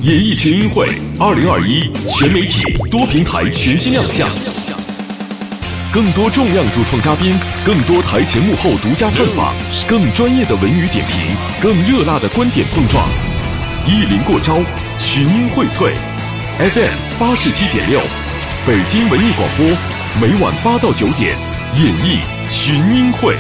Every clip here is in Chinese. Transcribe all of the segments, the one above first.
演艺群英会2021全媒体多平台全新亮相，更多重量主创嘉宾，更多台前幕后独家专访，更专业的文娱点评，更热辣的观点碰撞。意林过招，群英荟萃 FM 87.6，北京文艺广播，每晚8到9点，演艺群英会。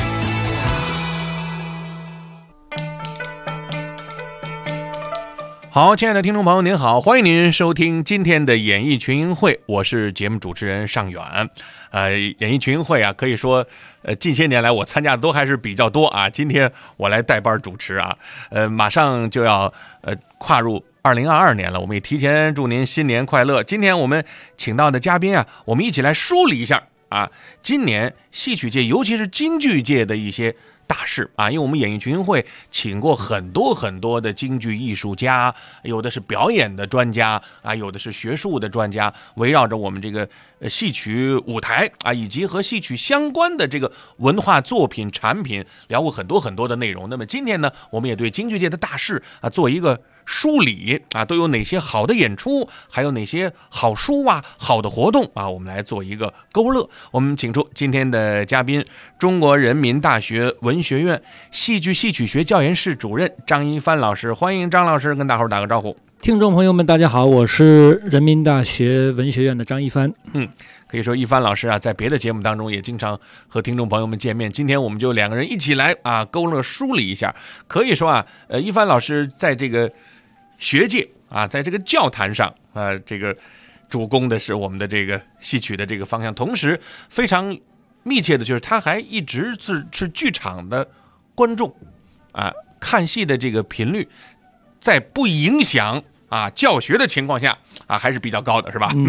好，亲爱的听众朋友您好，欢迎您收听今天的演艺群英会，我是节目主持人尚远。演艺群英会啊，可以说近些年来我参加的都还是比较多啊。今天我来代班主持啊，马上就要跨入2022年了，我们也提前祝您新年快乐。今天我们请到的嘉宾啊，我们一起来梳理一下啊，今年戏曲界尤其是京剧界的一些大事啊，因为我们演艺群英会请过很多的京剧艺术家，有的是表演的专家啊，有的是学术的专家，围绕着我们这个戏曲舞台啊，以及和戏曲相关的这个文化作品产品聊过很多的内容。那么今天呢，我们也对京剧界的大事啊做一个梳理啊，都有哪些好的演出，还有哪些好书啊，好的活动啊，我们来做一个勾勒。我们请出今天的嘉宾，中国人民大学文学院戏剧戏曲学教研室主任张一帆老师，欢迎张老师跟大伙儿打个招呼。 听众朋友们大家好，我是人民大学文学院的张一帆。 可以说一帆老师啊，在别的节目当中也经常和听众朋友们见面，今天我们就两个人一起来啊勾勒梳理一下。可以说啊，一帆老师在这个学界啊，在这个教坛上啊，这个主攻的是我们的这个戏曲的这个方向，同时非常密切的就是他还一直是剧场的观众啊，看戏的这个频率在不影响啊教学的情况下啊还是比较高的，是吧？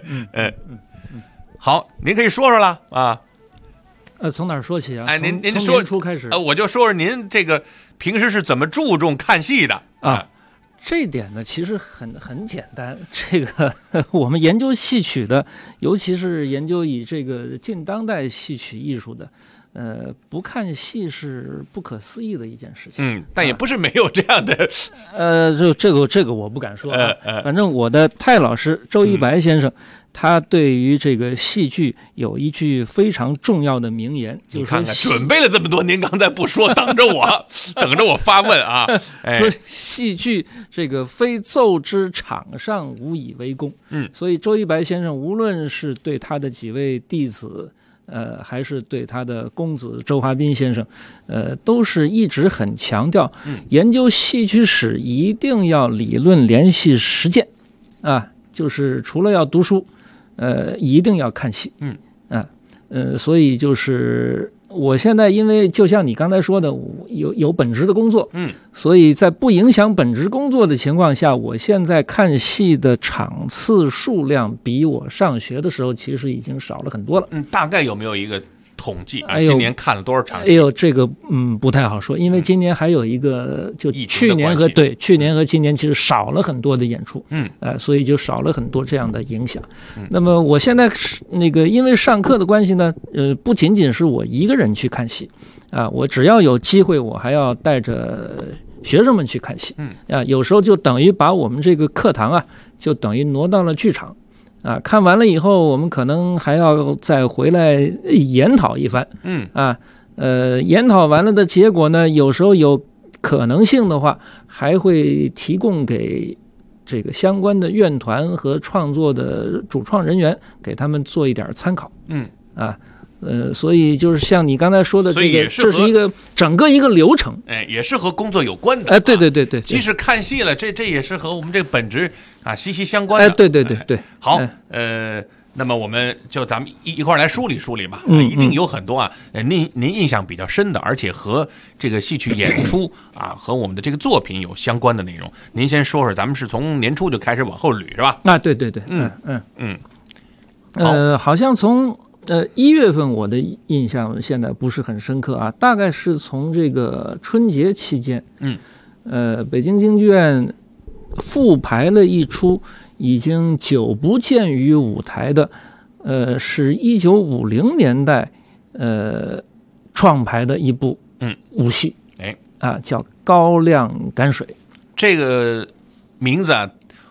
好，您可以说说了啊。 从哪儿说起啊？ 您从说年初开始。 我就说说您这个平时是怎么注重看戏的啊？ 这一点呢，其实很简单。这个我们研究戏曲的，尤其是研究以这个近当代戏曲艺术的，不看戏是不可思议的一件事情。 但也不是没有这样的。 这个我不敢说啊。反正我的太老师周一白先生，他对于这个戏剧有一句非常重要的名言，就是说， 你看看准备了这么多，您刚才不说，等着我发问啊。 说戏剧这个非奏之场上无以为功。所以周一白先生无论是对他的几位弟子，还是对他的公子周华斌先生，都是一直很强调，研究戏曲史一定要理论联系实践啊，就是除了要读书，一定要看戏。所以就是我现在因为就像你刚才说的，有本职的工作，所以在不影响本职工作的情况下，我现在看戏的场次数量比我上学的时候其实已经少了很多了。 大概有没有一个统计啊？今年看了多少场戏？ 这个不太好说，因为今年还有一个，就去年和今年其实少了很多的演出，所以就少了很多这样的影响。那么我现在那个因为上课的关系呢，不仅仅是我一个人去看戏啊，我只要有机会，我还要带着学生们去看戏。有时候就等于把我们这个课堂啊，就等于挪到了剧场。看完了以后，我们可能还要再回来研讨一番。研讨完了的结果呢，有时候有可能性的话，还会提供给这个相关的院团和创作的主创人员，给他们做一点参考。所以就是像你刚才说的这个，这是一个整个一个流程， 也是和工作有关的。 对， 即使看戏了，这也是和我们这个本职啊息息相关的。 对。 好，那么我们就咱们一块来梳理梳理吧。一定有很多啊，您印象比较深的，而且和这个戏曲演出啊，和我们的这个作品有相关的内容。您先说说，咱们是从年初就开始往后捋是吧？ 对。好像从1月份我的印象现在不是很深刻啊，大概是从这个春节期间，北京京剧院复排了一出已经久不见于舞台的，是1950年代创排的一部武戏，叫《高粱赶水》。 这个名字啊，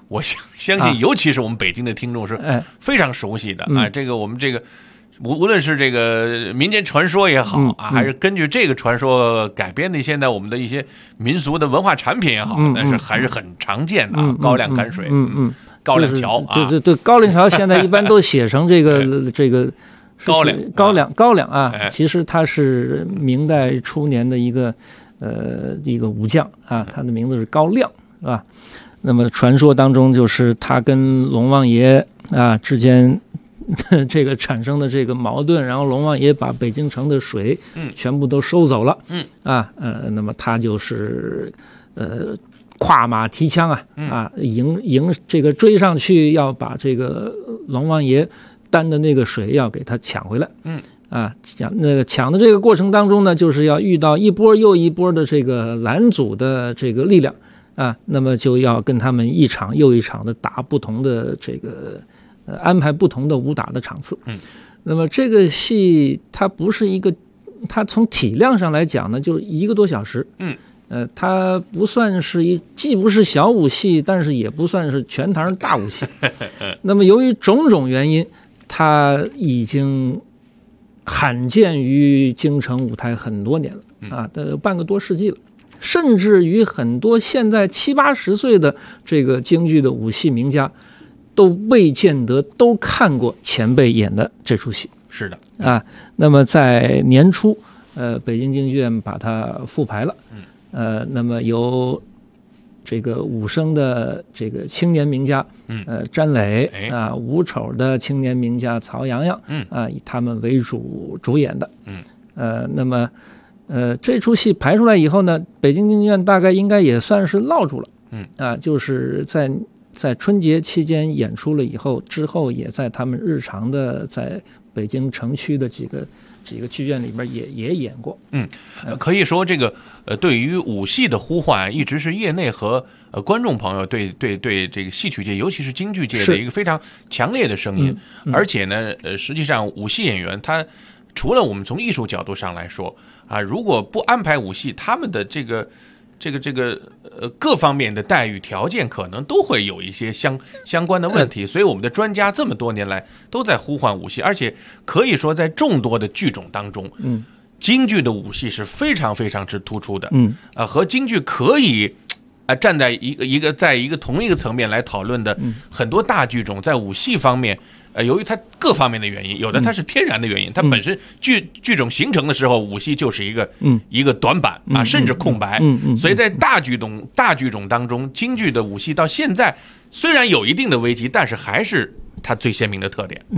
我相信，尤其是我们北京的听众是非常熟悉的啊。这个我们这个无论是这个民间传说也好啊，还是根据这个传说改编的现在我们的一些民俗的文化产品也好，但是还是很常见的啊。高粱赶水，高粱桥啊， 对，高粱桥现在一般都写成这个高粱啊，其实它是明代初年的一个武将啊，他的名字是高亮，是吧？那么传说当中就是他跟龙王爷啊之间这个产生的这个矛盾，然后龙王爷把北京城的水全部都收走了，那么他就是跨马提枪迎这个追上去，要把这个龙王爷担的那个水要给他抢回来，抢的这个过程当中呢，就是要遇到一波又一波的这个拦阻的这个力量啊，那么就要跟他们一场又一场的打不同的这个安排不同的武打的场次。那么这个戏它不是一个，它从体量上来讲呢，就1个多小时。它不算是既不是小武戏，但是也不算是全堂大武戏。那么由于种种原因，它已经罕见于京城舞台很多年了啊，半个多世纪了。甚至于很多现在70、80岁的这个京剧的武戏名家，都未见得都看过前辈演的这出戏。 是的啊，那么在年初，北京京剧院把它复排了。那么由这个武生的这个青年名家，詹磊啊，武丑的青年名家曹阳阳，以他们为主演的。那么这出戏排出来以后呢，北京京剧院大概应该也算是落住了。就是在春节期间演出了以后，之后也在他们日常的在北京城区的几个剧院里边也演过。 可以说这个对于武戏的呼唤，一直是业内和观众朋友对这个戏曲界，尤其是京剧界的一个非常强烈的声音。而且呢，实际上武戏演员他除了我们从艺术角度上来说啊，如果不安排武戏，他们的这个各方面的待遇条件可能都会有一些相关的问题，所以我们的专家这么多年来都在呼唤武戏，而且可以说在众多的剧种当中，京剧的武戏是非常非常之突出的，和京剧可以站在在一个同一个层面来讨论的很多大剧种，在武戏方面。由于它各方面的原因，有的它是天然的原因，它本身剧种形成的时候，武戏就是一个短板啊，甚至空白。所以在大剧种当中，京剧的武戏到现在虽然有一定的危机，但是还是它最鲜明的特点。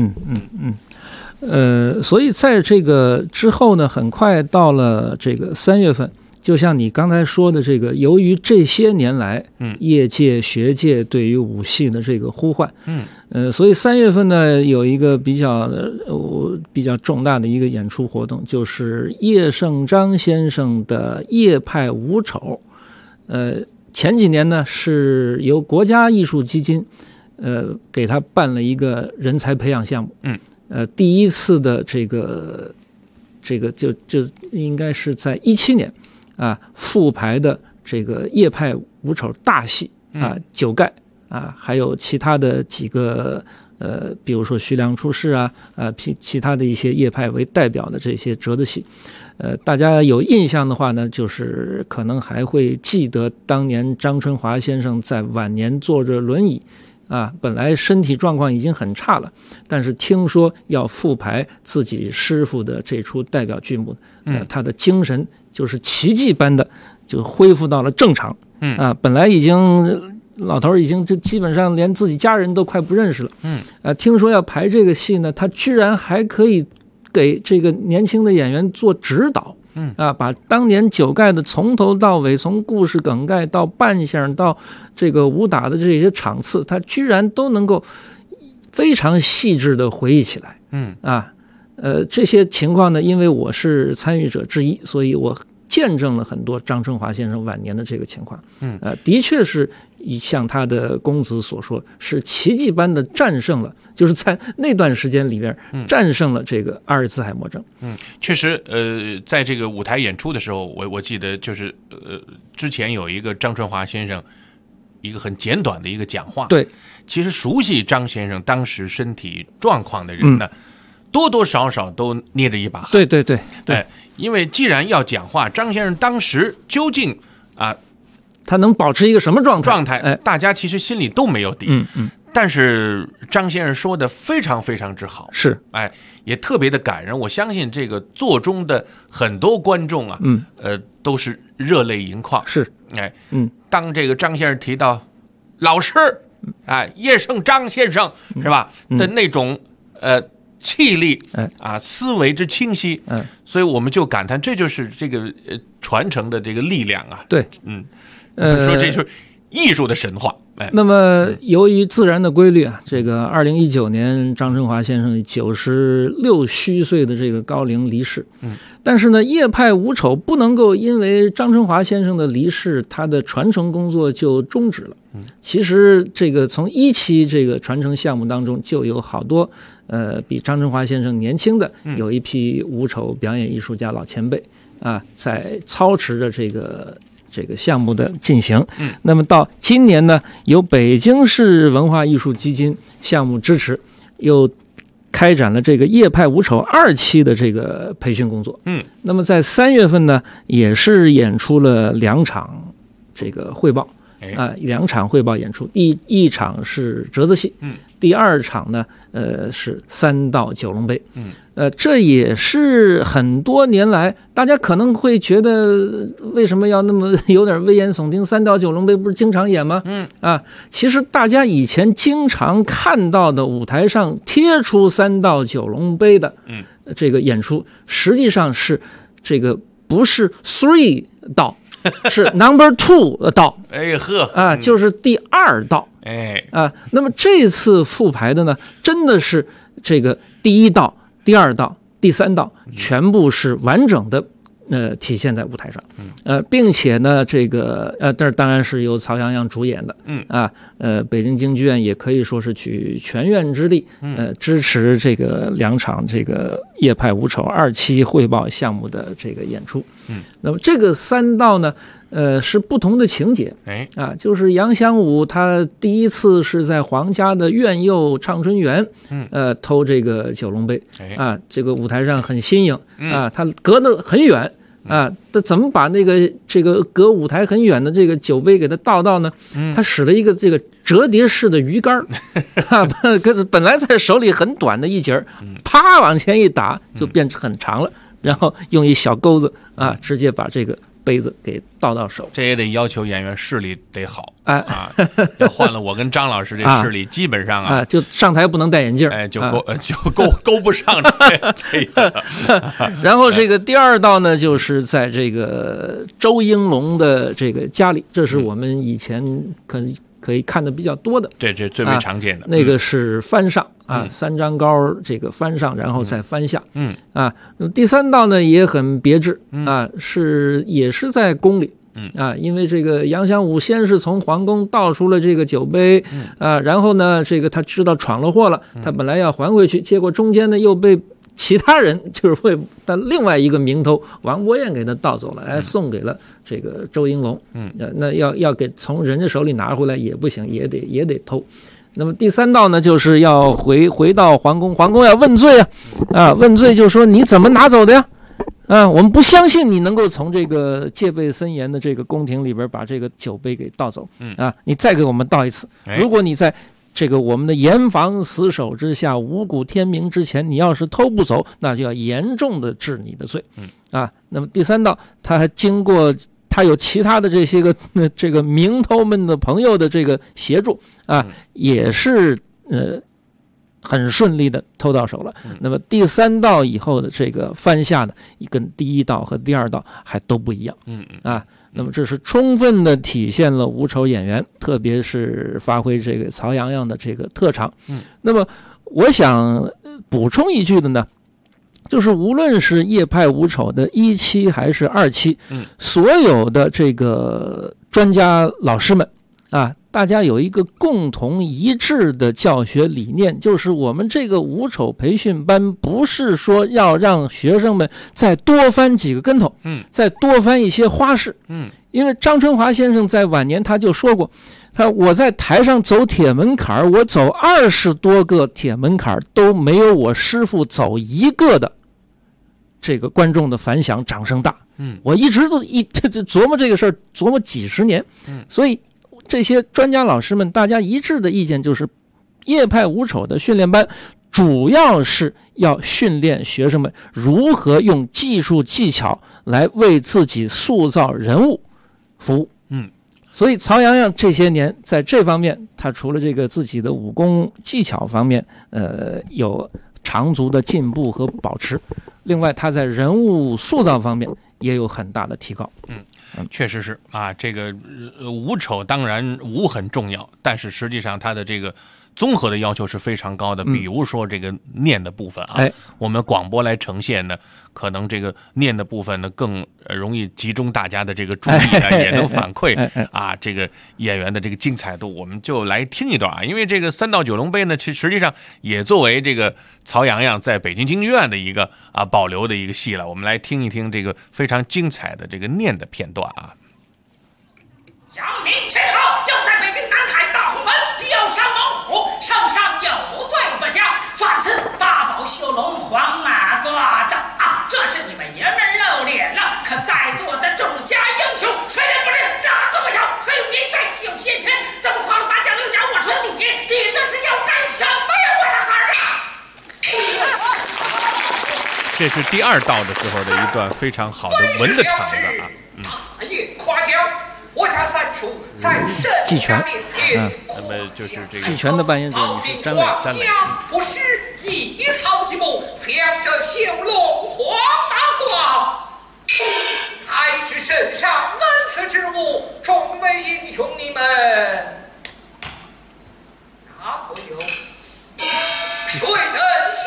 所以在这个之后呢，很快到了这个3月份。就像你刚才说的这个，由于这些年来，业界学界对于武戏的这个呼唤，所以3月份呢有一个比较重大的一个演出活动，就是叶圣章先生的叶派武丑。前几年呢是由国家艺术基金，给他办了一个人才培养项目，第一次的这个就应该是在17年。复排的这个叶派武丑大戏九盖还有其他的几个比如说徐良出世其他的一些叶派为代表的这些折子戏，大家有印象的话呢，就是可能还会记得当年张春华先生在晚年坐着轮椅本来身体状况已经很差了，但是听说要复排自己师傅的这出代表剧目，他的精神就是奇迹般的就恢复到了正常。本来老头已经基本上连自己家人都快不认识了。听说要排这个戏呢，他居然还可以给这个年轻的演员做指导。把当年九盖的从头到尾，从故事梗概到扮相到这个武打的这些场次，他居然都能够非常细致的回忆起来。这些情况呢，因为我是参与者之一，所以我见证了很多张春华先生晚年的这个情况。的确是像他的公子所说，是奇迹般的战胜了，就是在那段时间里边战胜了这个阿尔茨海默症。 确实，在这个舞台演出的时候，我记得就是之前有一个张春华先生一个很简短的一个讲话。 对， 其实熟悉张先生当时身体状况的人呢，多多少少都捏着一把汗。 对对对对， 因为既然要讲话，张先生当时究竟他能保持一个什么状态？ 大家其实心里都没有底。但是张先生说的非常非常之好， 是， 也特别的感人。我相信这个座中的很多观众啊，都是热泪盈眶。 是， 当这个张先生提到老师，叶圣张先生是吧的那种气力，思维之清晰，所以我们就感叹，这就是这个传承的这个力量啊。 对， 说这就是艺术的神话。 那么由于自然的规律啊，这个2019年张春华先生96虚岁的这个高龄离世。但是呢，叶派五丑不能够因为张春华先生的离世，他的传承工作就终止了。其实这个从一期这个传承项目当中，就有好多比张春华先生年轻的，有一批五丑表演艺术家老前辈在操持着这个项目的进行。那么到今年呢，由北京市文化艺术基金项目支持，又开展了这个叶派五丑2期的这个培训工作。那么在3月份呢，也是演出了2场这个汇报，2场汇报演出，一场是折子戏，第2场呢，是3道九龙杯。这也是很多年来，大家可能会觉得为什么要那么有点危言耸听？3道九龙杯不是经常演吗？其实大家以前经常看到的舞台上贴出3道九龙杯的这个演出，实际上是这个不是 3道，是 No.2 道。就是第2道。那么这次复排的呢，真的是这个第1道、第2道、第3道全部是完整的体现在舞台上。并且呢，这个这当然是由曹阳阳主演的。北京京剧院也可以说是举全院之力，支持这个2场这个叶派五丑2期汇报项目的这个演出。那么这个3道呢，是不同的情节。就是杨祥武他第一次是在皇家的苑佑畅春园，偷这个九龙杯。这个舞台上很新颖。他隔得很远。他怎么把这个隔舞台很远的这个酒杯给他倒到呢？他使了一个这个折叠式的鱼竿，本来在手里很短的一节，啪往前一打就变很长了，然后用一小钩子直接把这个杯子给倒到手。 这也得要求演员视力得好。要换了我跟张老师这视力，基本上就上台不能戴眼镜， 就勾不上这杯子。 然后这个第2道呢，就是在这个周英龙的这个家里，这是我们以前可以看的比较多的。 这是最为常见的。 那个是翻上3张高这个翻上，然后再翻下。那么第3道呢也很别致也是在宫里。因为这个杨祥武先是从皇宫盗出了这个酒杯，然后呢，这个他知道闯了祸了，他本来要还回去，结果中间呢又被其他人就是为他另外一个名头王伯彦给他盗走了，送给了这个周英龙。那要给从人家手里拿回来也不行，也得偷。那么第3道呢，就是要回到皇宫，皇宫要问罪问罪就说你怎么拿走的呀？我们不相信你能够从这个戒备森严的这个宫廷里边把这个酒杯给盗走。你再给我们盗一次。如果你在这个我们的严防死守之下，五谷天明之前，你要是偷不走，那就要严重的治你的罪。那么第3道，他还经过他有其他的这个名头们的朋友的这个协助也是很顺利的偷到手了。那么第3道以后的这个翻下的跟第1道和第2道还都不一样。那么这是充分的体现了五丑演员，特别是发挥这个曹阳阳的这个特长。那么我想补充一句的呢，就是无论是叶派五丑的1期还是2期，所有的这个专家老师们大家有一个共同一致的教学理念，就是我们这个五丑培训班不是说要让学生们再多翻几个跟头，再多翻一些花式。因为张春华先生在晚年他就说过， 我在台上走铁门槛，我走20多个铁门槛都没有我师傅走一个的这个观众的反响掌声大。我一直都琢磨这个事儿，琢磨几十年。所以这些专家老师们大家一致的意见就是，叶派武丑的训练班主要是要训练学生们如何用技术技巧来为自己塑造人物服务。所以曹阳阳这些年在这方面，他除了这个自己的武功技巧方面有长足的进步和保持，另外他在人物塑造方面也有很大的提高。 确实是啊，这个武丑当然武很重要，但是实际上他的这个综合的要求是非常高的。比如说这个念的部分啊，我们广播来呈现呢，可能这个念的部分呢更容易集中大家的这个注意啊，也能反馈啊这个演员的这个精彩度。我们就来听一段啊，因为这个三道九龙杯呢，实际上也作为这个曹阳阳在北京京剧院的一个保留的一个戏了。我们来听一听这个非常精彩的这个念的片段啊。 阳明天好，要在北京南海大红门标山猛虎，圣上有罪不加，犯此八宝修龙黄马褂子啊！这是你们爷们露脸了，可在座的众家英雄谁人不知哪个不晓？还有您在9些前怎么夸了八家六家我传你这是要干什么呀，我的孩儿啊！ 这是第2道的时候的一段非常好的文的场子啊。 大业夸奖。我家三叔在圣家面前， 那么就是这个季全的扮演者你是詹磊， 不是一草一木，镶着修龙黄马褂，还是圣上恩赐之物，众位英雄你们哪会有？谁能相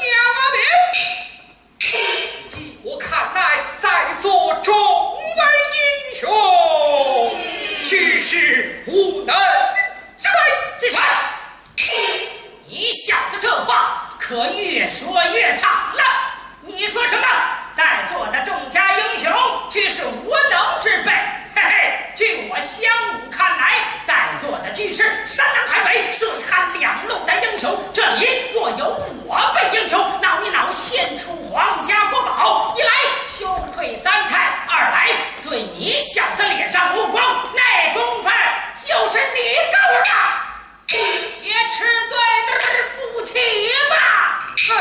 比？依我看来，在座众位英雄，俱是无能之辈。季全，你小子这话可越说越长了。你说什么？在座的众家英雄俱是无能之辈。嘿嘿，据我襄武看来，在座的俱是山南海北、水旱两路的英雄。这里若有我辈英雄闹一闹，献出皇家国宝，一来羞愧三太，二来对你小子脸上无光，那功夫就是你够了。别吃对的不起吧！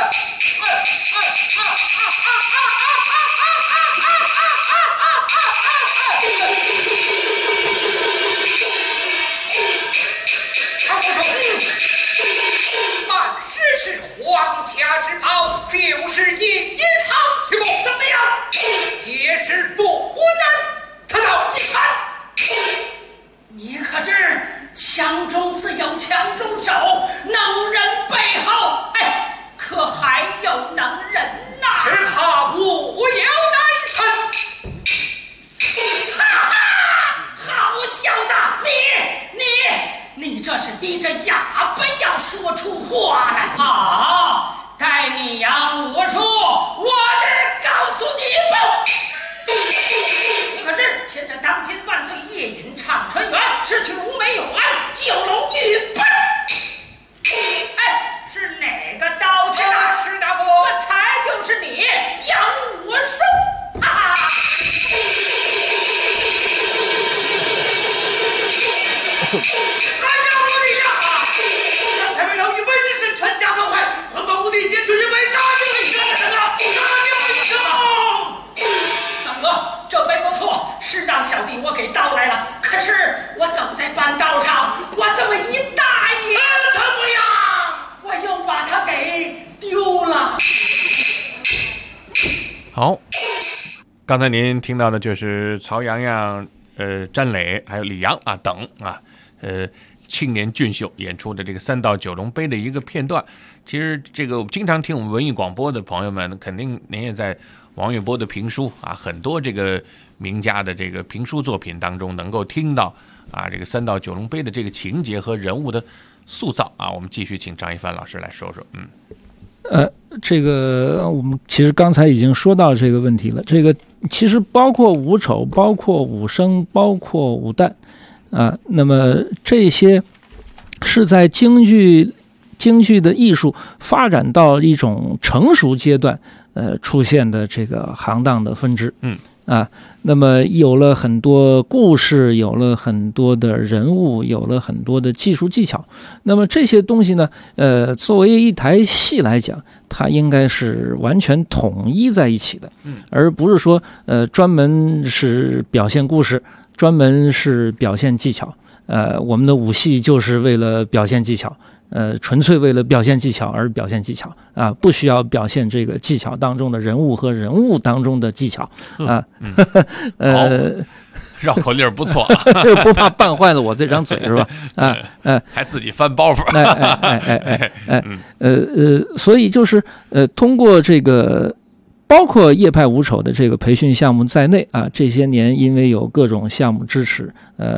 满师是皇家之宝，就是隐藏之物，怎么样？也是不能得到季传。你可知强中自有强中手，能人背后，可还有能人呐？只怕我有难成。哈哈，好小子，你这是逼着哑巴要说出话来。好，待你扬武术，我得告诉你不。你可知牵着当今万岁夜饮畅春园，失去无眉环，九龙玉奔。是哪个刀去了？是大哥，我才就是你扬武术。哈哈。刚才为了与本人是全家受害，还把我的先出人为大定了一个大定了一个。三哥，这杯不错，是让小弟我给倒来了。可是我走在半道上，我这么一大意，怎么样？我又把它给丢了。 好，刚才您听到的就是曹阳阳、詹磊还有李阳等青年俊秀演出的这个三道九龙杯的一个片段。其实这个经常听我们文艺广播的朋友们，肯定您也在王月波的评书很多这个名家的这个评书作品当中能够听到这个三道九龙杯的这个情节和人物的塑造我们继续请张一帆老师来说说。 这个我们其实刚才已经说到这个问题了。这个其实包括武丑，包括武生，包括武旦， 那么这些是在京剧的艺术发展到一种成熟阶段，出现的这个行当的分支。那么有了很多故事，有了很多的人物，有了很多的技术技巧。那么这些东西呢，作为一台戏来讲，它应该是完全统一在一起的，而不是说专门是表现故事，专门是表现技巧。我们的武戏就是为了表现技巧。纯粹为了表现技巧而表现技巧不需要表现这个技巧当中的人物和人物当中的技巧绕口令不错不怕绊坏了我这张嘴是吧？ 还自己翻包袱。 所以就是通过这个。包括叶派武丑的这个培训项目在内这些年因为有各种项目支持，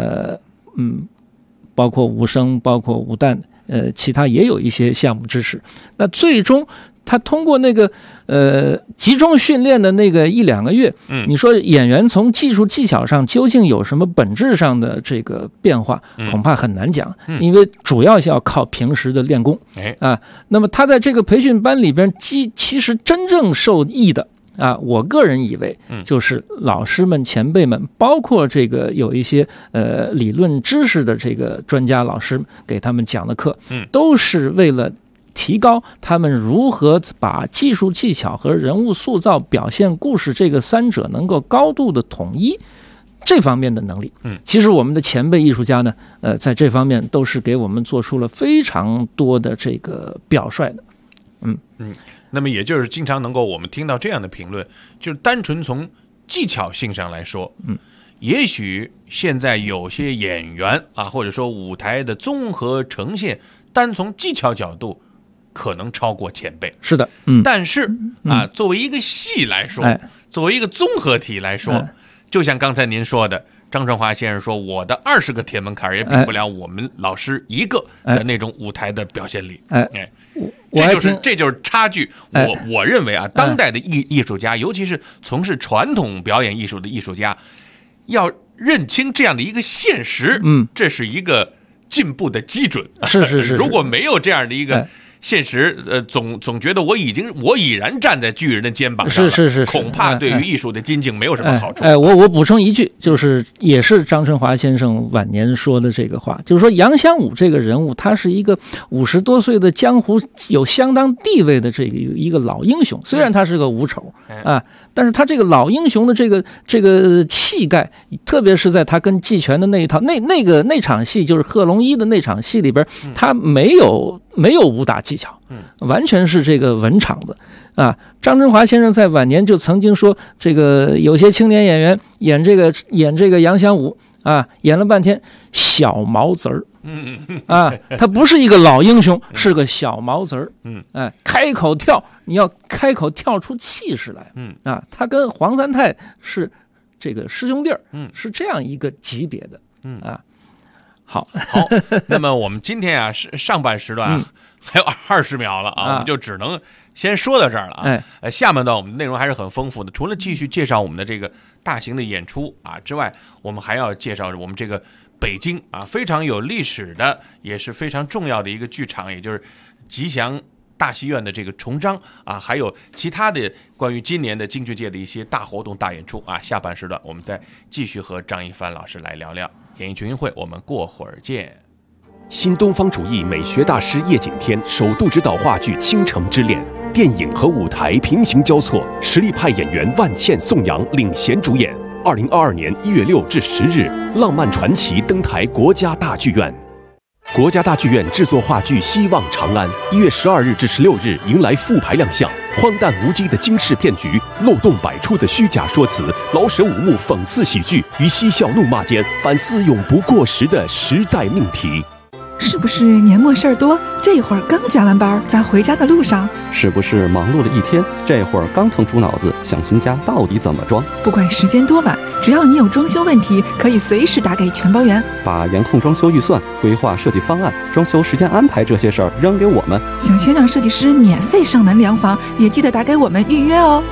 包括武生，包括武旦。其他也有一些项目支持，那最终他通过那个集中训练的那个1-2个月，你说演员从技术技巧上究竟有什么本质上的这个变化，恐怕很难讲，因为主要是要靠平时的练功那么他在这个培训班里边，其实真正受益的。我个人以为就是老师们前辈们，包括这个有一些理论知识的这个专家老师给他们讲的课，都是为了提高他们如何把技术技巧和人物塑造、表现故事这个三者能够高度的统一这方面的能力。其实我们的前辈艺术家呢，在这方面都是给我们做出了非常多的这个表率的。 那么也就是经常能够我们听到这样的评论，就是单纯从技巧性上来说，也许现在有些演员或者说舞台的综合呈现，单从技巧角度可能超过前辈。 是的， 但是作为一个戏来说，作为一个综合体来说，就像刚才您说的，张春华先生说，我的20个铁门槛也比不了我们老师一个的那种舞台的表现力。这就是差距。我认为当代的艺术家，尤其是从事传统表演艺术的艺术家，要认清这样的一个现实，这是一个进步的基准。 是。 如果没有这样的一个现实，总觉得我已然站在巨人的肩膀上了， 是， 恐怕对于艺术的精进没有什么好处。 我补充一句，就是也是张春华先生晚年说的这个话，就是说杨香武这个人物，他是一个50多岁的江湖有相当地位的这个一个老英雄，虽然他是个武丑但是他这个老英雄的这个气概，特别是在他跟季全的那一套那场戏，就是贺龙一的那场戏里边，他没有武打技巧，完全是这个文场子张春华先生在晚年就曾经说，这个有些青年演员演这个杨香武演了半天小毛子儿他不是一个老英雄，是个小毛子儿开口跳，你要开口跳出气势来他跟黄三泰是这个师兄弟是这样一个级别的好， 那么我们今天上半时段还有20秒了我们就只能先说到这儿了下半段我们的内容还是很丰富的，除了继续介绍我们的这个大型的演出之外，我们还要介绍我们这个北京非常有历史的，也是非常重要的一个剧场，也就是吉祥大戏院的这个重章还有其他的关于今年的京剧界的一些大活动、大演出下半时段我们再继续和张一帆老师来聊聊演艺群英会，我们过会儿见。 新东方主义美学大师叶景天首度执导话剧《倾城之恋》，电影和舞台平行交错，实力派演员万茜、宋阳领衔主演。2022年1月6至10日，浪漫传奇登台国家大剧院。国家大剧院制作话剧《希望长安》，1月12日至16日迎来复排亮相。荒诞无稽的惊世骗局，漏洞百出的虚假说辞，老舍五幕讽刺喜剧与嬉笑怒骂间反思永不过时的时代命题。 是不是年末事儿多？这会儿刚加完班，在回家的路上。 是不是忙碌了一天，这会儿刚腾出脑子想新家到底怎么装？ 不管时间多晚，只要你有装修问题，可以随时打给全包员， 把严控装修预算、规划设计方案、装修时间安排这些事儿扔给我们。 想先让设计师免费上门量房，也记得打给我们预约哦。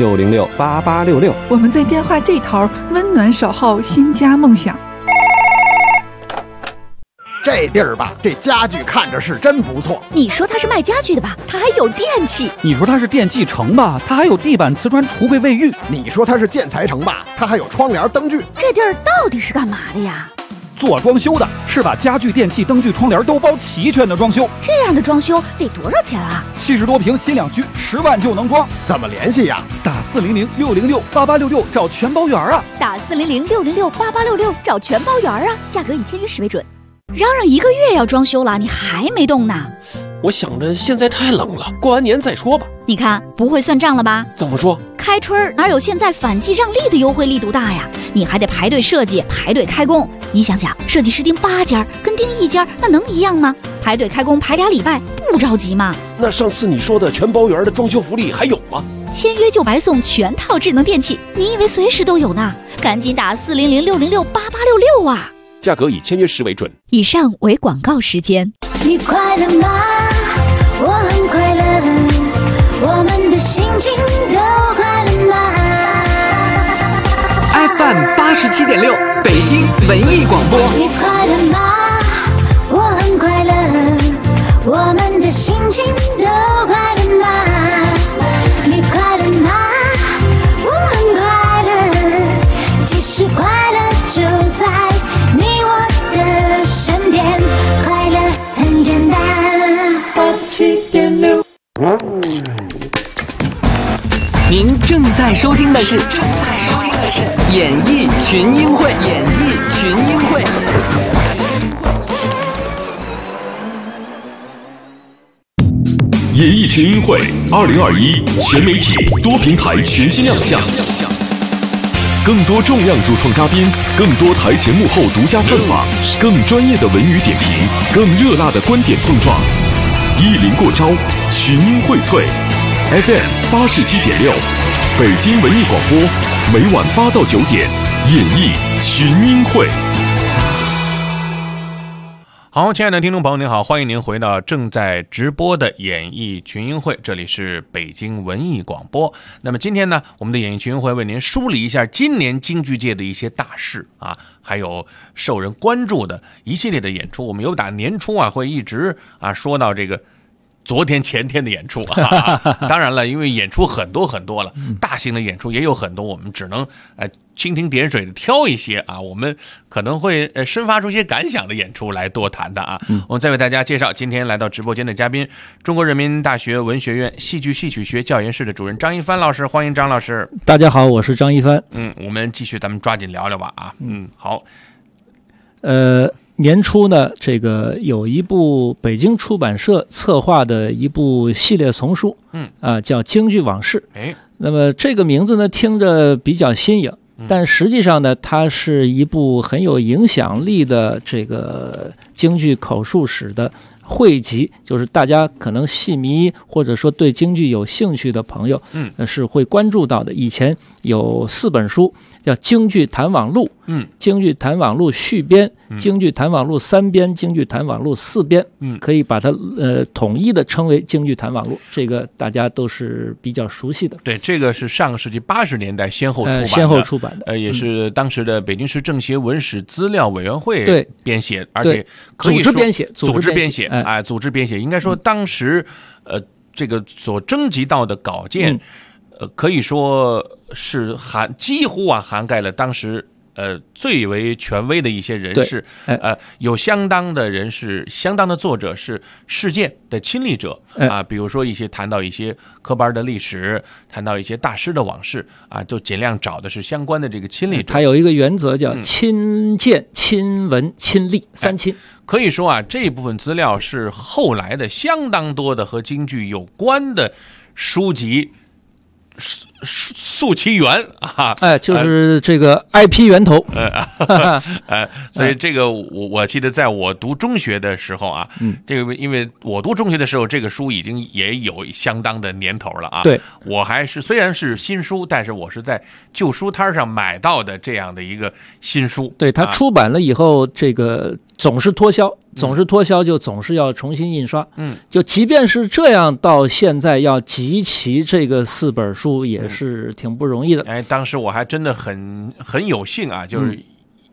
400-606-8866， 我们在电话这头温暖守候新家梦想。 这地儿吧，这家具看着是真不错。 你说他是卖家具的吧，他还有电器。 你说他是电器城吧，他还有地板、瓷砖、橱柜、卫浴。 你说他是建材城吧，他还有窗帘、灯具。 这地儿到底是干嘛的呀？ 做装修的，是把家具、电器、灯具、窗帘都包齐全的装修。 这样的装修得多少钱啊 ？70多平新两居，10万就能装。 怎么联系呀？ 打400-606-8866找全包圆啊！ 打400-606-8866找全包圆啊！价格以签约时为准。嚷嚷1个月要装修了，你还没动呢？ 我想着现在太冷了，过完年再说吧。 你看不会算账了吧？ 怎么说？ 开春哪有现在反季让利的优惠力度大呀？你还得排队设计，排队开工。你想想，设计师订8家跟订1家，那能一样吗？排队开工排2礼拜，不着急吗？ 那上次你说的全包圆的装修福利还有吗？ 签约就白送全套智能电器，你以为随时都有呢？赶紧打400-606-8866啊！ 价格以签约时为准。 以上为广告时间。 你快乐吗？我很快乐，我们的心情都快乐吗 ？FM 87.6，北京文艺广播。 你快乐吗？我很快乐，我们的心情都快乐吗？你快乐吗？我很快乐，其实快乐就在你我的身边，快乐很简单。87.6。 您正在收听的是演艺群英会，演艺群英会。 演艺群英会2021全媒体多平台全新亮相，更多重量主创嘉宾，更多台前幕后独家专访，更专业的文娱点评，更热辣的观点碰撞。一林过招，群英荟萃。FM 87.6，北京文艺广播，每晚8到9点，演艺群英会。 好，亲爱的听众朋友您好，欢迎您回到正在直播的演艺群英会，这里是北京文艺广播。那么今天呢，我们的演艺群英会为您梳理一下今年京剧界的一些大事啊，还有受人关注的一系列的演出。我们有打年初啊，会一直说到这个昨天前天的演出当然了，因为演出很多很多了，大型的演出也有很多，我们只能蜻蜓点水的挑一些我们可能会生发出一些感想的演出来多谈的我们再为大家介绍今天来到直播间的嘉宾，中国人民大学文学院戏剧戏曲学教研室的主任张一帆老师，欢迎张老师。 大家好，我是张一帆。 我们继续咱们抓紧聊聊吧好。 年初呢，这个有一部北京出版社策划的一部系列丛书，叫《京剧往事》。那么这个名字呢，听着比较新颖，但实际上呢，它是一部很有影响力的这个京剧口述史的汇集，就是大家可能戏迷或者说对京剧有兴趣的朋友，是会关注到的。以前有4本书，叫《京剧谈网录》，京剧谈网录续编，京剧谈网录3编，京剧谈网录4编，可以把它统一的称为京剧谈网录，这个大家都是比较熟悉的。 对，这个是上个世纪80年代先后出版的，也是当时的北京市政协文史资料委员会编写，而且可以说组织编写。组织编写，应该说当时这个所征集到的稿件可以说是几乎涵盖了当时最为权威的一些人士，有相当的人士，相当的作者是事件的亲历者比如说谈到一些科班的历史，谈到一些大师的往事就尽量找的是相关的这个亲历者。 它有一个原则叫亲见、亲闻、亲历3亲。 可以说这一部分资料是后来的相当多的和京剧有关的书籍溯其源就是这个 IP 源头所以这个我记得在我读中学的时候这个因为我读中学的时候，这个书已经也有相当的年头了对， 我还是虽然是新书，但是我是在旧书摊上买到的这样的一个新书。 对，它出版了以后，这个总是脱销，就总是要重新印刷。就即便是这样，到现在要集齐这个4本书也是挺不容易的。 当时我还真的很有幸就是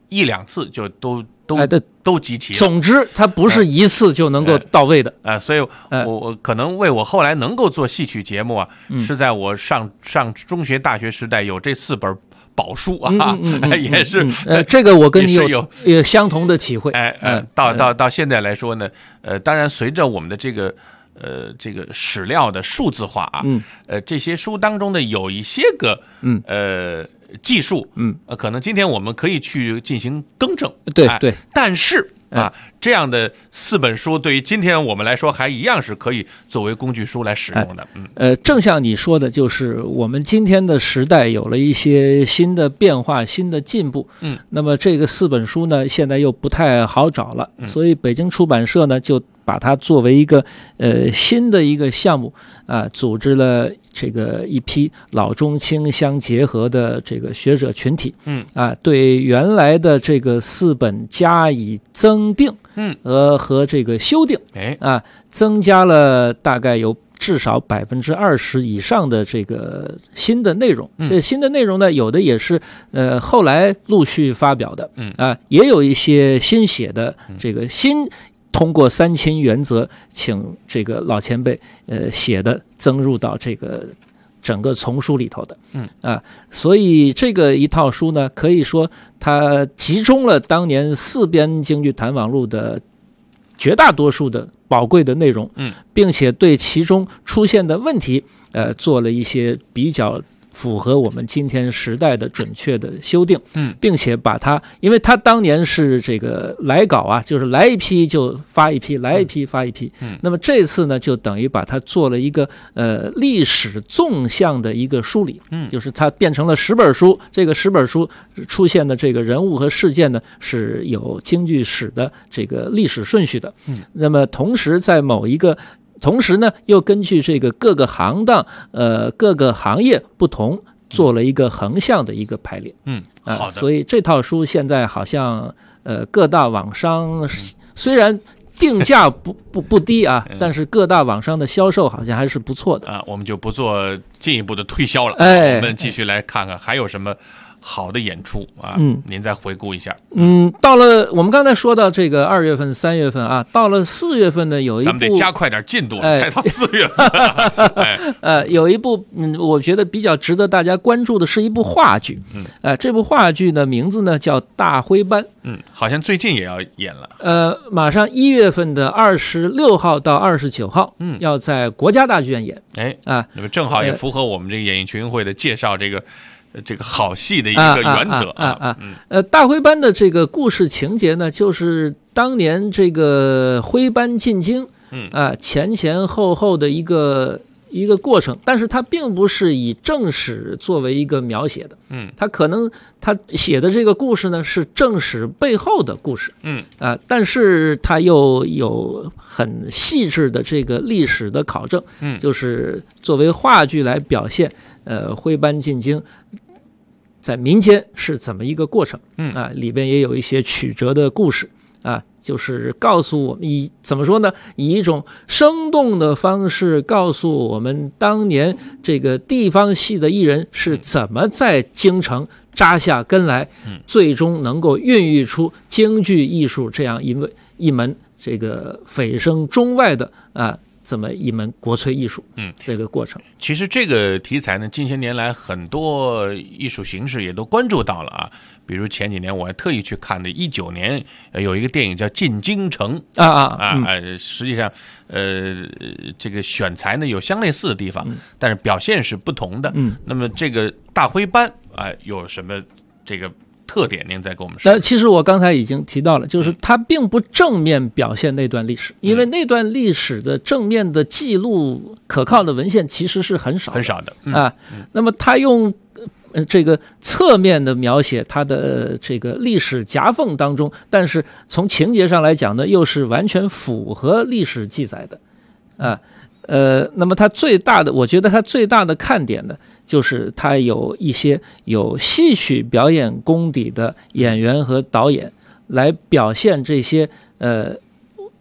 1-2次就都集齐了。 总之，它不是一次就能够到位的所以我可能为我后来能够做戏曲节目啊，是在我上中学、大学时代有这4本宝书啊，也是这个我跟你有相同的体会。 到现在来说呢，当然随着我们的这个史料的数字化啊，这些书当中的有一些个技术，可能今天我们可以去进行更正， 对， 但是这样的4本书对于今天我们来说还一样是可以作为工具书来使用的。 正像你说的，就是我们今天的时代有了一些新的变化、新的进步。那么这个4本书呢，现在又不太好找了，所以北京出版社呢就把它作为一个新的一个项目组织了这个一批老中青相结合的这个学者群体，对原来的这个4本加以增订，和这个修订，增加了大概有至少20%以上的这个新的内容。这新的内容呢，有的也是后来陆续发表的，也有一些新写的这个通过3亲原则，请这个老前辈写的增入到这个整个丛书里头的，所以这个一套书呢，可以说它集中了当年4编京剧弹簧录的绝大多数的宝贵的内容，并且对其中出现的问题，做了一些比较符合我们今天时代的准确的修订，并且把它，因为它当年是这个来稿啊，就是来一批就发一批，来一批发一批。那么这次呢，就等于把它做了一个历史纵向的一个梳理，就是它变成了10本书。这个10本书出现的这个人物和事件呢，是有京剧史的这个历史顺序的。那么同时在同时呢，又根据这个各个行当、各个行业不同，做了一个横向的一个排列。 好的。 所以这套书现在好像各大网商虽然定价不低啊，但是各大网商的销售好像还是不错的我们就不做进一步的推销了。我们继续来看看还有什么好的演出啊，您再回顾一下。 到了我们刚才说到这个2月份、3月份啊，到了4月份呢，有一部咱们得加快点进度，才到4月份。 有一部我觉得比较值得大家关注的是一部话剧。这部话剧的名字呢叫《大徽班》。 好像最近也要演了。 马上1月份的26号到29号，要在国家大剧院演。 那么正好也符合我们这个演艺群英会的介绍这个好戏的一个原则。 大徽班的这个故事情节呢，就是当年这个徽班进京，前后的一个过程，但是它并不是以正史作为一个描写的，它可能他写的这个故事呢是正史背后的故事，但是它又有很细致的这个历史的考证，就是作为话剧来表现，徽班进京在民间是怎么一个过程，里边也有一些曲折的故事。就是告诉我们怎么说呢？以一种生动的方式告诉我们当年这个地方戏的艺人是怎么在京城扎下根来，最终能够孕育出京剧艺术这样一门这个蜚声中外的这么一门国粹艺术，这个过程。 其实这个题材呢，近些年来很多艺术形式也都关注到了啊。比如前几年我还特意去看的19年有一个电影叫《进京城》实际上这个选材呢有相类似的地方，但是表现是不同的。那么这个大徽班有什么这个特点？您再给我们说。 其实我刚才已经提到了，就是它并不正面表现那段历史，因为那段历史的正面的记录可靠的文献其实是很少的。那么它用这个侧面的描写它的这个历史夹缝当中，但是从情节上来讲呢，又是完全符合历史记载的。那么它我觉得它最大的看点呢，就是它有一些有戏曲表演功底的演员和导演来表现这些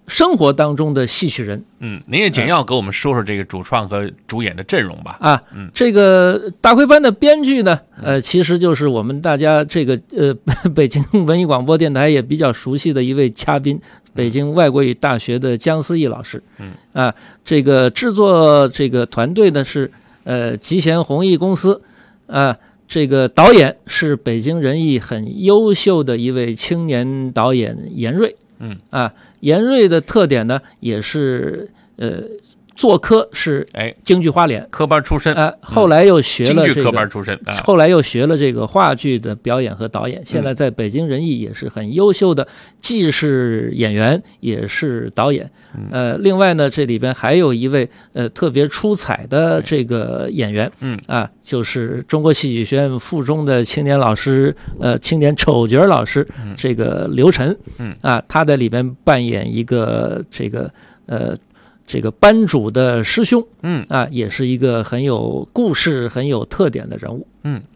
生活当中的戏曲人。 您也简要给我们说说这个主创和主演的阵容吧。 这个大徽班的编剧呢，其实就是我们大家这个北京文艺广播电台也比较熟悉的一位嘉宾，北京外国语大学的姜思义老师。这个制作这个团队呢是集贤弘毅公司。这个导演是北京人艺很优秀的一位青年导演严瑞。严瑞的特点呢，也是做科是京剧花脸科班出身， 后来又学了京剧科班出身， 后来又学了这个话剧的表演和导演，现在在北京人艺也是很优秀的，既是演员也是导演。另外呢，这里边还有一位特别出彩的这个演员，就是中国戏曲学院附中的青年老师，青年丑角老师，这个刘晨，他在里边扮演一个这个班主的师兄，也是一个很有故事、很有特点的人物，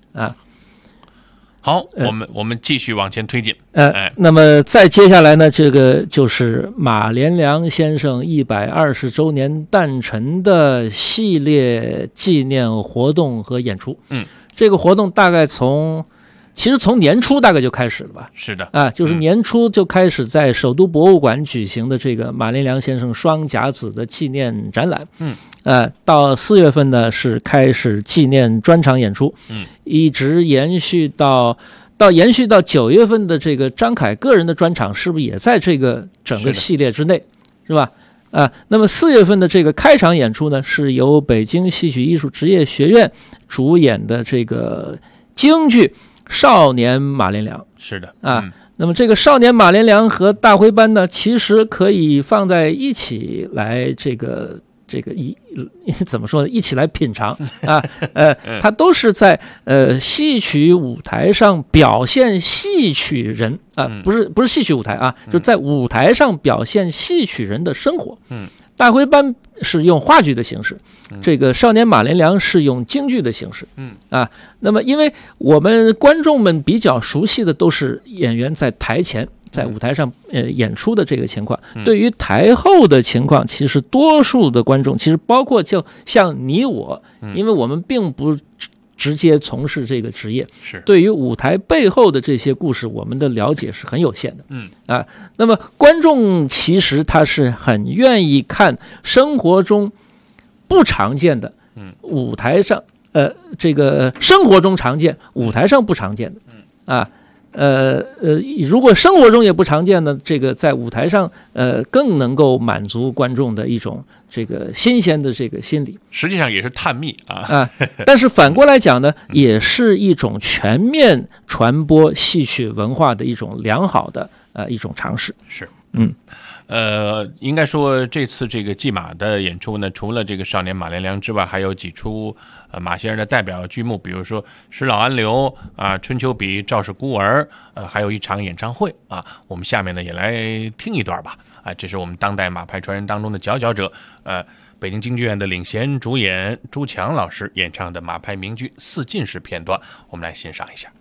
好，我们继续往前推进。 那么再接下来呢，这个就是马连良先生120周年诞辰的系列纪念活动和演出。这个活动大概其实从年初大概就开始了吧？ 是的， 就是年初就开始在首都博物馆举行的这个马连良先生双甲子的纪念展览。到4月份呢是开始纪念专场演出，一直延续到9月份的这个张凯个人的专场，是不是也在这个整个系列之内，是吧？那么4月份的这个开场演出呢，是由北京戏曲艺术职业学院主演的这个京剧少年马连良。 是的， 那么这个少年马连良和大徽班呢，其实可以放在一起来怎么说呢？一起来品尝它都是在戏曲舞台上表现戏曲人不是戏曲舞台就在舞台上表现戏曲人的生活。大徽班是用话剧的形式，这个少年马连良是用京剧的形式。那么因为我们观众们比较熟悉的都是演员在台前在舞台上演出的这个情况，对于台后的情况，其实多数的观众，其实包括就像你我，因为我们并不直接从事这个职业，对于舞台背后的这些故事，我们的了解是很有限的。那么观众其实他是很愿意看生活中不常见的，舞台上这个生活中常见，舞台上不常见的如果生活中也不常见呢，这个在舞台上更能够满足观众的一种这个新鲜的这个心理， 实际上也是探秘但是反过来讲呢，也是一种全面传播戏曲文化的一种良好的一种尝试。 是，应该说这次这个祭马的演出呢，除了这个少年马连良之外，还有几出马先生的代表剧目，比如说《使老安流》春秋笔、赵氏孤儿，还有一场演唱会我们下面呢也来听一段吧。这是我们当代马派传人当中的佼佼者，北京京剧院的领衔主演朱强老师演唱的马派名剧《四进士》片段，我们来欣赏一下。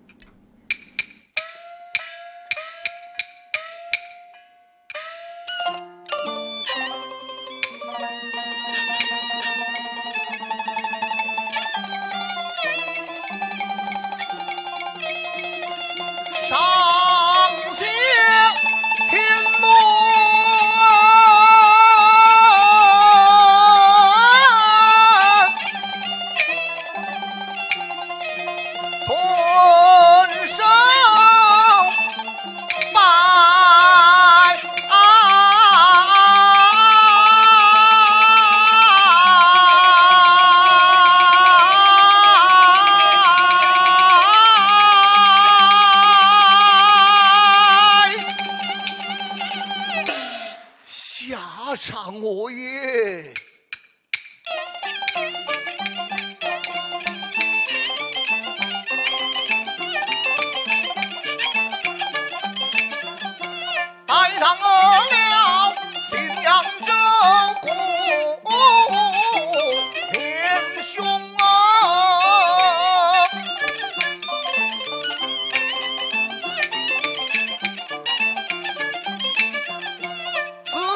上我也。带上了信阳州顾天兄自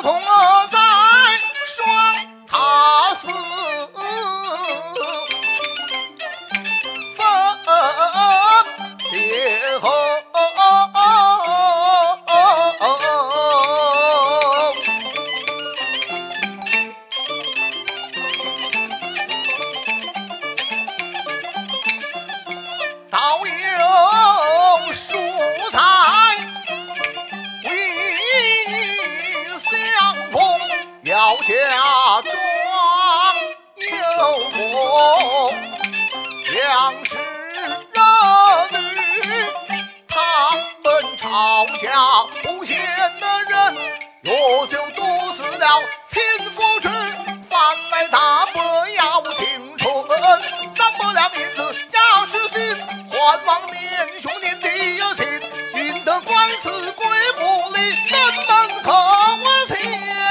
家庄有梦，两世儿女，他们吵架不贤的人，若就毒死了秦夫君，反来大伯要听春，3百两银子压实心，还望年兄年底有信，引得官司归府里，人们可我且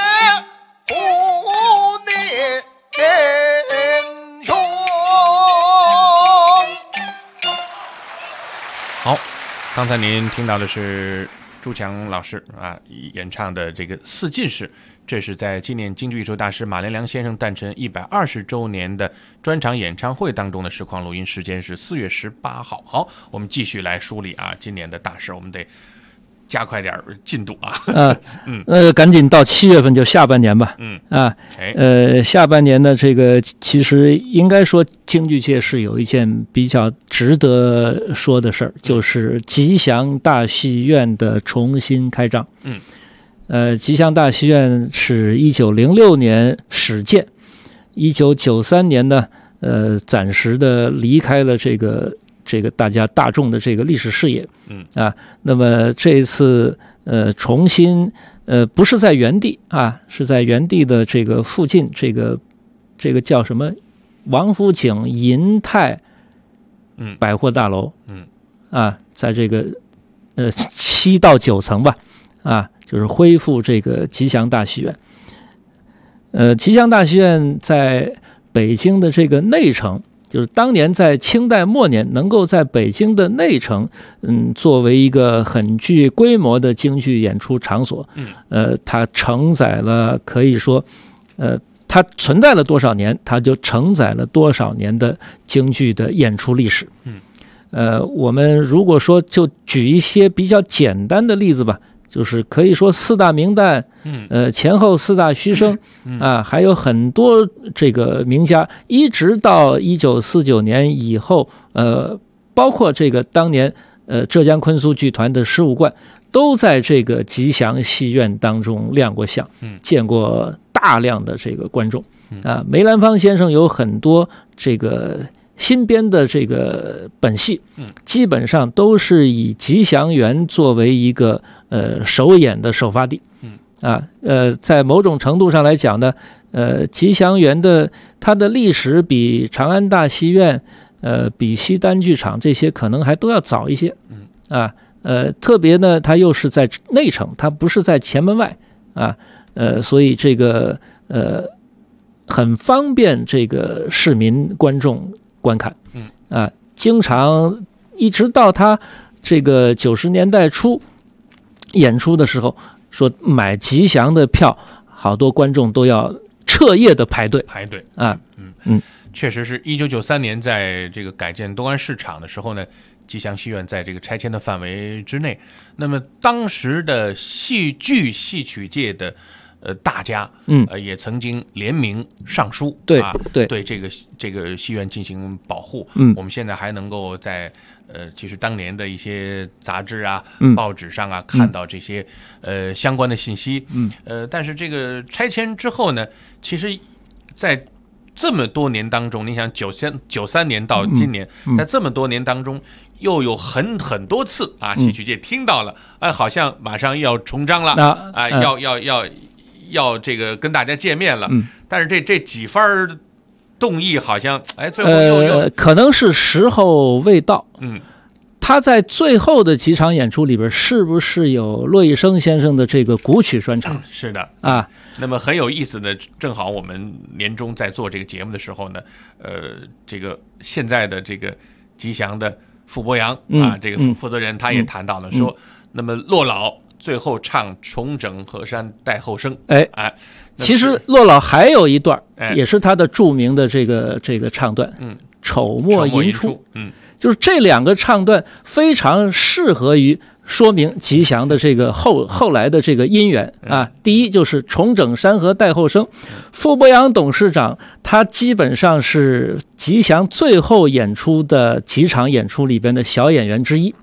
不念兄。 好，刚才您听到的是朱强老师演唱的这个《四进士》，这是在纪念京剧艺术大师马连良先生诞辰120周年的专场演唱会当中的实况录音，时间是4月18号。好，我们继续来梳理今年的大事，我们得加快点进度赶紧到7月份就下半年吧。下半年的这个其实应该说京剧界是有一件比较值得说的事儿，就是吉祥大戏院的重新开张。吉祥大戏院是1906年始建，1993年呢，暂时的离开了这个大众的这个历史视野。那么这一次重新不是在原地是在原地的这个附近，这个叫什么王府井银泰百货大楼在这个7到9层吧就是恢复这个吉祥大戏院。吉祥大戏院在北京的这个内城，就是当年在清代末年能够在北京的内城作为一个很具规模的京剧演出场所，它承载了，可以说它存在了多少年，它就承载了多少年的京剧的演出历史。我们如果说就举一些比较简单的例子吧，就是可以说4大名旦，前后4大须生还有很多这个名家，一直到1949年以后，包括这个当年浙江昆苏剧团的15贯，都在这个吉祥戏院当中亮过相，见过大量的这个观众梅兰芳先生有很多这个新编的这个本戏，基本上都是以吉祥园作为一个首演的首发地。在某种程度上来讲呢，吉祥园的它的历史比长安大戏院、比西单剧场这些可能还都要早一些。特别呢，它又是在内城，它不是在前门外所以这个很方便这个市民观众观看。经常一直到他这个90年代初演出的时候，说买吉祥的票，好多观众都要彻夜的排队确实是1993年在这个改建东安市场的时候呢，吉祥戏院在这个拆迁的范围之内。那么当时的戏曲界的大家也曾经联名上书，对这个戏院进行保护。我们现在还能够在其实当年的一些杂志报纸上看到这些相关的信息。但是这个拆迁之后呢，其实在这么多年当中，你想93年到今年，在这么多年当中，又有很多次戏曲界听到了，好像马上要重张了，要这个跟大家见面了。但是这几番动议好像最后又可能是时候未到。他在最后的几场演出里边，是不是有骆以笙先生的这个古曲专场？ 是的那么很有意思的，正好我们年终在做这个节目的时候呢，这个现在的这个吉祥的傅伯阳这个负责人他也谈到了说，那么骆老最后唱重整河山待后生。 其实骆老还有一段也是他的著名的这个唱段，丑末寅初。就是这两个唱段非常适合于说明吉祥的这个后来的这个因缘第一就是重整山河待后生，傅伯阳董事长他基本上是吉祥最后演出的几场演出里边的小演员之一。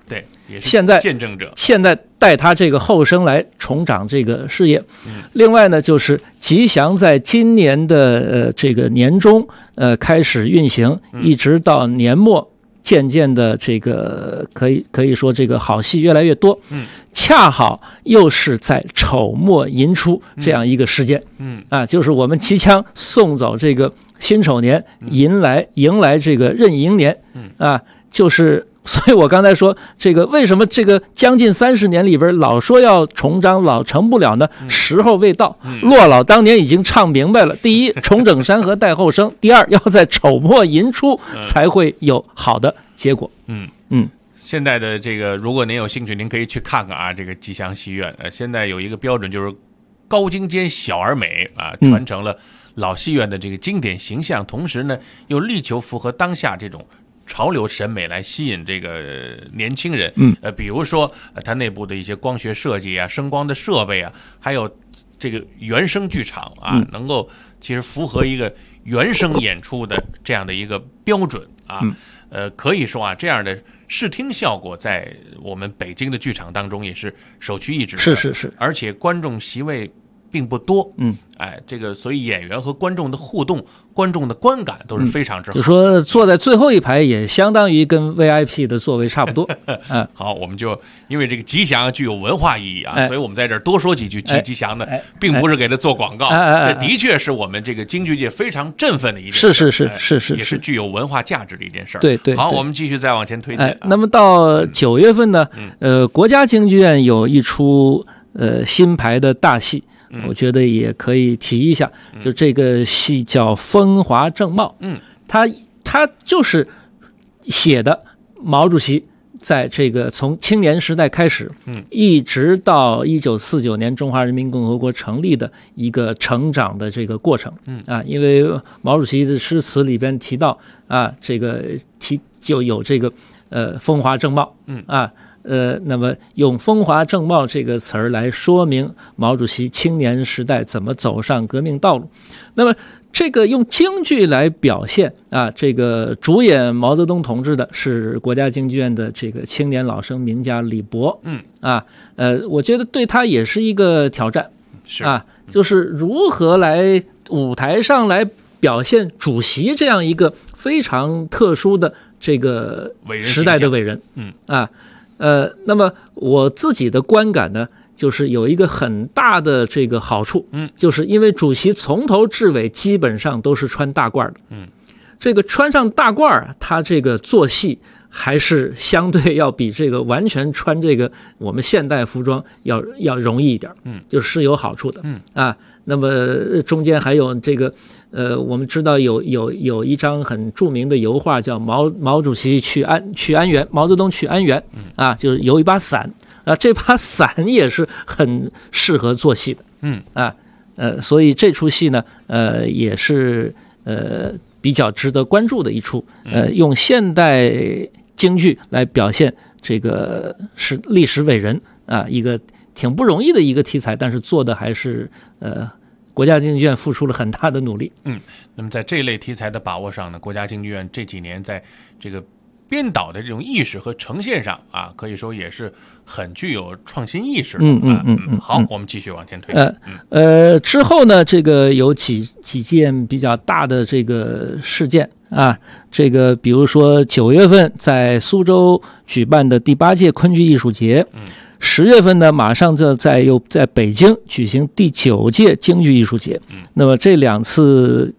现在见证者， 现在带他这个后生来重掌这个事业。另外呢，就是吉祥在今年的这个年中开始运行，一直到年末。渐渐的，这个可以说这个好戏越来越多，恰好又是在丑末寅初这样一个时间，就是我们即将送走这个辛丑年，迎来这个壬寅年，就是。所以我刚才说这个为什么这个将近30年里边老说要重章，老成不了呢？时候未到。骆老当年已经唱明白了：第一，重整山河待后生；第二，要在丑末寅初才会有好的结果。 现在的这个，如果您有兴趣，您可以去看看啊。这个吉祥戏院，现在有一个标准，就是高精尖，小而美啊，传承了老戏院的这个经典形象，同时呢，又力求符合当下这种潮流审美来吸引这个年轻人，比如说它内部的一些光学设计啊、声光的设备啊，还有这个原声剧场啊，能够其实符合一个原声演出的这样的一个标准啊，可以说啊，这样的视听效果在我们北京的剧场当中也是首屈一指的， 是， 而且观众席位并不多，这个所以演员和观众的互动、观众的观感都是非常之好。 就说坐在最后一排也相当于跟 VIP 的座位差不多。 好，我们就因为这个吉祥具有文化意义啊，所以我们在这儿多说几句吉祥的，并不是给他做广告，这的确是我们这个京剧界非常振奋的一件事， 是， 也是具有文化价值的一件事。 对。 好，我们继续再往前推进。 那么到9月份呢，国家京剧院有一出新排的大戏。我觉得也可以提一下，就这个戏叫《风华正茂》，他就是写的毛主席在这个从青年时代开始，一直到1949年中华人民共和国成立的一个成长的这个过程，因为毛主席的诗词里边提到这个就有这个风华正茂，那么用风华正茂这个词儿来说明毛主席青年时代怎么走上革命道路。那么这个用京剧来表现这个主演毛泽东同志的是国家京剧院的这个青年老生名家李博，我觉得对他也是一个挑战，就是如何来舞台上来表现主席这样一个非常特殊的这个时代的伟人，那么我自己的观感呢，就是有一个很大的这个好处，就是因为主席从头至尾基本上都是穿大褂的，这个穿上大褂他这个做戏还是相对要比这个完全穿这个我们现代服装要容易一点，就是有好处的，那么中间还有这个我们知道有一张很著名的油画叫毛主席去安源，毛泽东去安源，就是有一把伞，这把伞也是很适合做戏的，所以这出戏呢也是比较值得关注的一出，用现代京剧来表现这个是历史伟人一个挺不容易的一个题材，但是做的还是国家京剧院付出了很大的努力。 那么在这类题材的把握上呢，国家京剧院这几年在这个编导的这种意识和呈现上可以说也是很具有创新意识的。好，我们继续往前推。 之后呢，这个有几件比较大的这个事件这个比如说9月份在苏州举办的第8届昆剧艺术节，10月份呢马上又在北京举行第9届京剧艺术节。那么这两次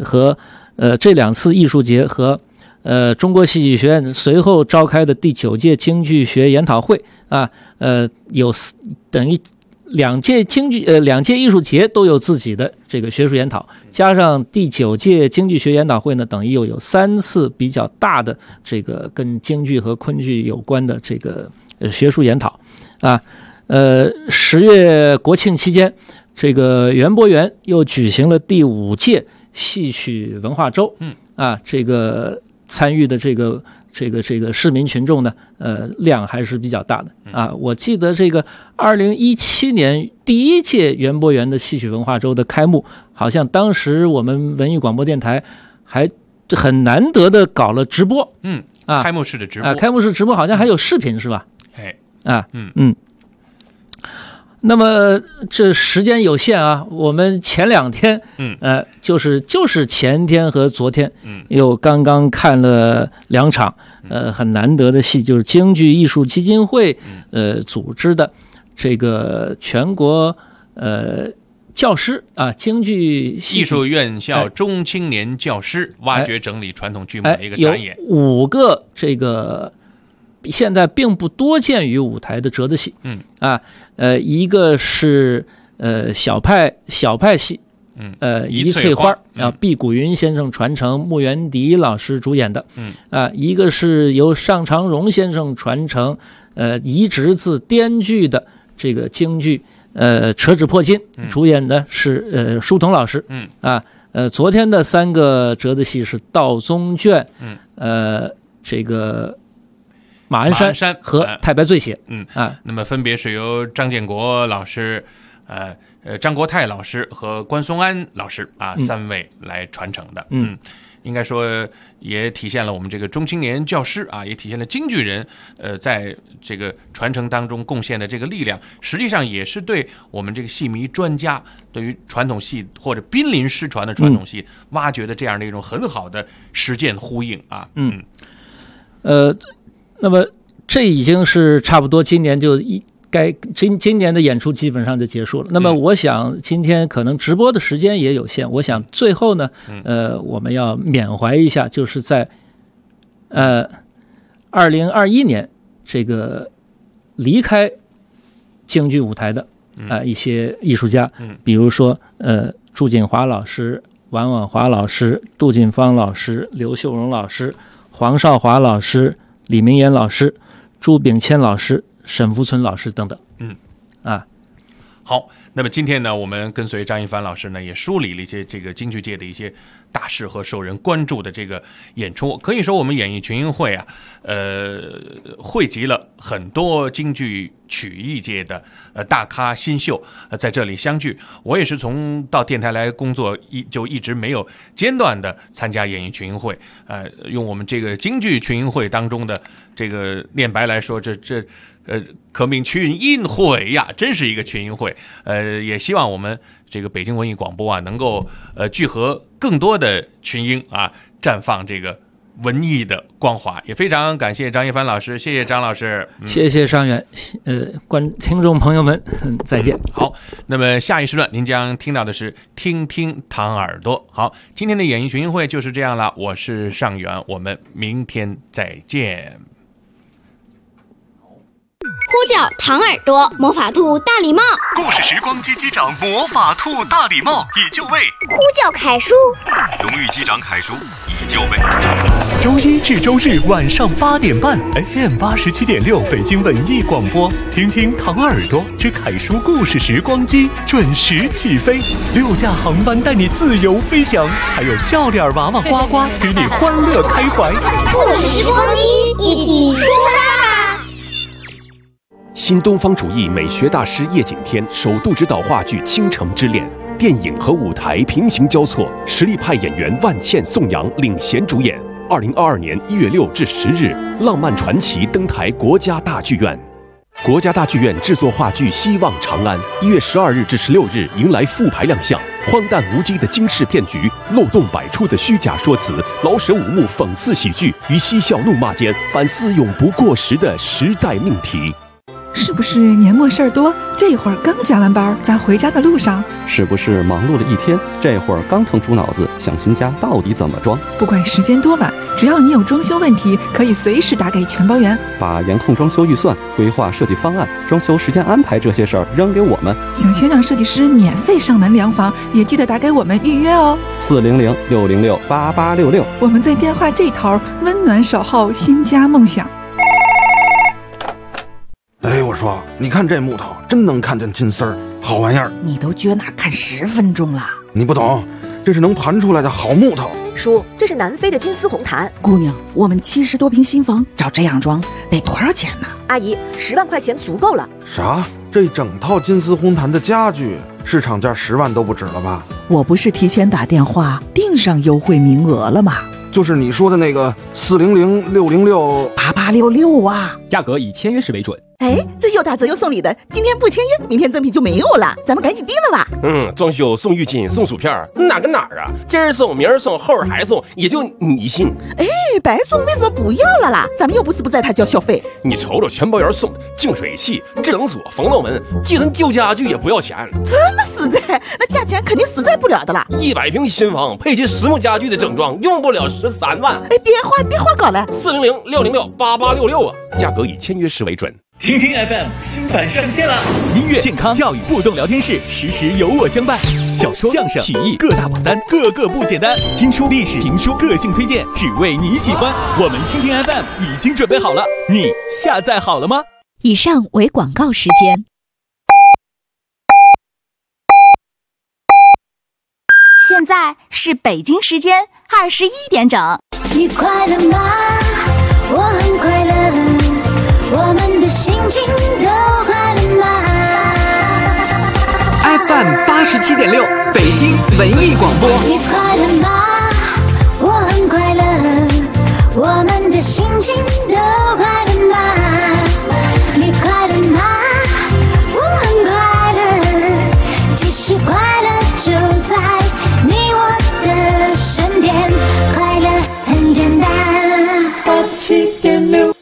艺术节和中国戏剧学院随后召开的第9届京剧学研讨会有等于两届艺术节都有自己的这个学术研讨，加上第9届京剧学研讨会呢，等于又有3次比较大的这个跟京剧和昆剧有关的这个学术研讨10月国庆期间，这个园博园又举行了第5届戏曲文化周，这个参与的这个市民群众呢，量还是比较大的我记得这个2017年第1届园博园的戏曲文化周的开幕，好像当时我们文艺广播电台还很难得的搞了直播， 开幕式的直播， 开幕式直播好像还有视频是吧？ 那么这时间有限啊，我们前2天，就是前天和昨天，又刚刚看了2场，很难得的戏，就是京剧艺术基金会组织的这个全国教师啊，京剧艺术院校中青年教师挖掘整理传统剧目的一个展演， 有5个这个现在并不多见于舞台的折子戏，一个是小派戏，一翠花毕古云先生传承，穆元迪老师主演的，一个是由尚长荣先生传承，移植自滇剧的这个京剧。扯指破金，主演的是舒彤老师，昨天的3个折子戏是道宗卷，这个马鞍山和太白醉写， 那么分别是由张建国老师、张国泰老师和关松安老师3位来传承的，应该说也体现了我们这个中青年教师也体现了京剧人在这个传承当中贡献的这个力量，实际上也是对我们这个戏迷专家对于传统戏或者濒临失传的传统戏挖掘的这样的一种很好的实践呼应那么这已经是差不多今年就今年的演出基本上就结束了。那么我想今天可能直播的时间也有限，我想最后呢，我们要缅怀一下，就是在2021年这个离开京剧舞台的一些艺术家，比如说朱锦华老师、王婉华老师、杜近芳老师、刘秀荣老师、黄少华老师、李明岩老师、朱炳谦老师、沈福存老师等等。 好，那么今天呢，我们跟随张一帆老师呢，也梳理了一些这个京剧界的一些大事和受人关注的这个演出。可以说，我们演艺群英会汇集了很多京剧曲艺界的大咖新秀在这里相聚。我也是从到电台来工作就一直没有间断的参加演艺群英会，用我们这个京剧群英会当中的这个念白来说，可名群英会呀，真是一个群英会。也希望我们这个北京文艺广播能够聚合更多的群英绽放这个文艺的光华。也非常感谢张一帆老师，谢谢张老师， 谢谢尚远，听众朋友们，再见。 好，那么下一时段您将听到的是听听唐耳朵。好，今天的演艺群英会就是这样了，我是尚远，我们明天再见。 呼叫唐耳朵，魔法兔大礼帽， 故事时光机机长魔法兔大礼帽已就位， 呼叫凯叔， 荣誉机长凯叔已就位。周一至周日晚上8点半 FM 87.6北京文艺广播，听听唐耳朵之凯叔故事时光机准时起飞，6架航班带你自由飞翔，还有笑脸娃娃呱呱与你欢乐开怀。 故事时光机一起出发。 新东方主义美学大师叶景天首度执导话剧《倾城之恋》，电影和舞台平行交错，实力派演员万茜、宋阳领衔主演。2022年1月6至10日，浪漫传奇登台国家大剧院。国家大剧院制作话剧《希望长安》，1月12日至16日迎来复排亮相。荒诞无稽的惊世骗局，漏洞百出的虚假说辞，老舍五幕讽刺喜剧与嬉笑怒骂间反思永不过时的时代命题。 是不是年末事儿多？这会儿刚加完班，在回家的路上。 是不是忙碌了一天？这会儿刚腾出脑子想新家到底怎么装？ 不管时间多晚，只要你有装修问题，可以随时打给全包员。 把严控装修预算、规划设计方案、装修时间安排这些事儿扔给我们。 想先让设计师免费上门量房，也记得打给我们预约哦。 400-606-8866， 我们在电话这头温暖守候新家梦想。 哎，我说，你看这木头真能看见金丝儿，好玩意儿。 你都撅哪看10分钟了？ 你不懂，这是能盘出来的好木头。 叔，这是南非的金丝红檀。 姑娘，我们70多平新房照这样装得多少钱呢？ 阿姨，10万块钱足够了。 啥？这整套金丝红檀的家具市场价10万都不止了吧？ 我不是提前打电话订上优惠名额了吗？ 就是你说的那个400-606-8866啊， 价格以签约时为准。 哎，这又打折又送礼的，今天不签约，明天赠品就没有了，咱们赶紧订了吧。 装修送浴巾送薯片，哪跟哪儿啊？今儿送明儿送后儿还送，也就你信。 哎，白送为什么不要了啦？咱们又不是不在他交小费。 你瞅瞅全包员送的净水器、制冷锁、防盗门，寄存旧家具也不要钱， 这么实在，那价钱肯定实在不了的啦。 100平新房配齐实木家具的整装，用不了13万。 哎，电话搞来 400-606-8866啊，价格以签约时为准。 听听 FM 新版上线了，音乐、健康、教育、互动聊天室，时时有我相伴。小说、相声、曲艺各大榜单，个个不简单。听书、历史、评书，个性推荐，只为你喜欢。我们听听 FM 已经准备好了，你下载好了吗？ 以上为广告时间。 现在是北京时间21点整。 你快乐吗？我很快乐。我们的心情都快乐吗 ？FM 87.6，北京文艺广播。 你快乐吗？我很快乐。我们的心情都快乐吗？你快乐吗？我很快乐。其实快乐就在你我的身边，快乐很简单。87.6。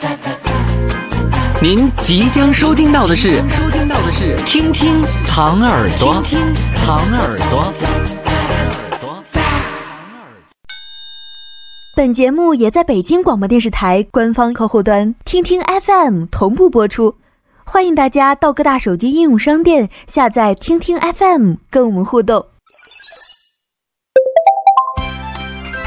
您即将收听到的是听听藏耳朵，听听藏耳朵。 本节目也在北京广播电视台官方客户端听听 FM 同步播出，欢迎大家到各大手机应用商店下载听听 FM 跟我们互动。